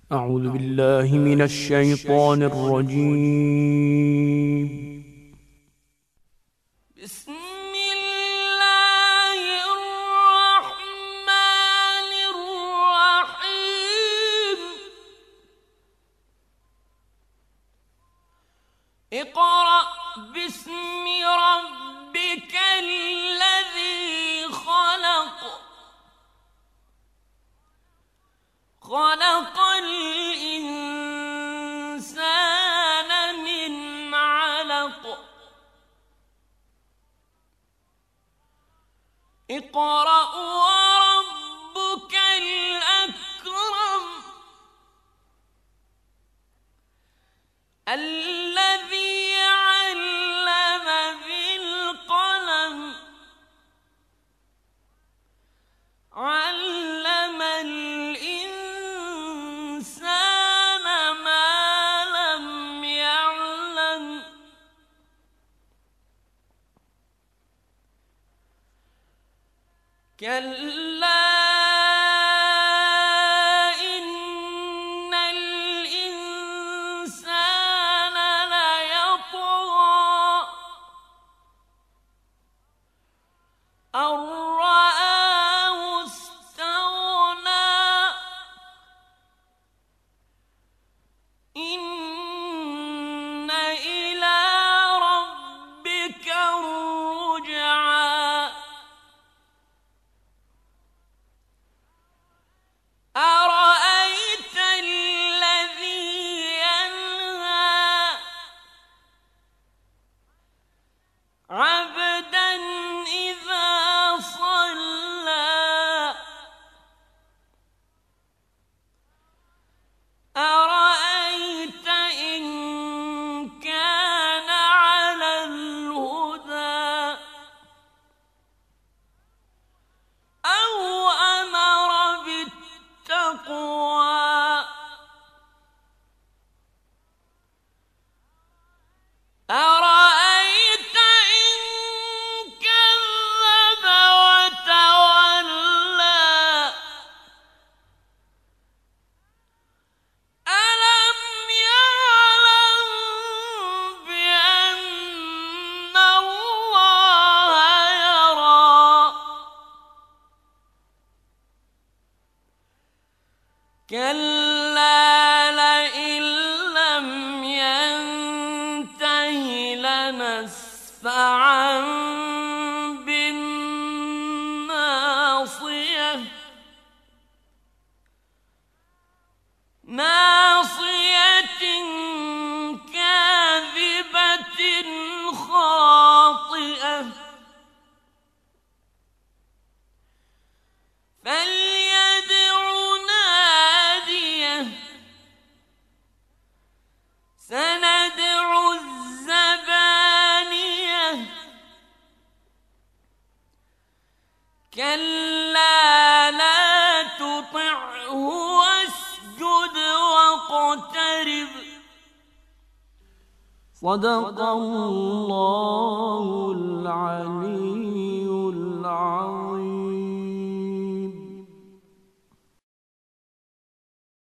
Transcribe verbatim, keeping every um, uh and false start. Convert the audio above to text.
أعوذ بالله من الشيطان الرجيم. بسم الله الرحمن الرحيم. اقرأ باسم ربك الذي خلق خلق الإنسان من علق. اقرأ وربك الأكرم الذي علم بالقلم علم الإنسان ما لم يعلم. كلا إن الإنسان ليطغى أن رآه استغنى. إن إلى ربك الرجعى. أرأيت الذي ينهى عبدا إذا صلى. أرأيت إن كان على الهدى أو أمر بالتقوى. أرأيت إن كذب وتولى. ألم يعلم بأن الله يرى. كلا لئن لم ينته لنسفعا بالناصية ناصية كاذبة خاطئة. فليدع ناديه سندع الزبانية. كلا لا تطعه واسجد واقترب. صدق الله العلي العظيم.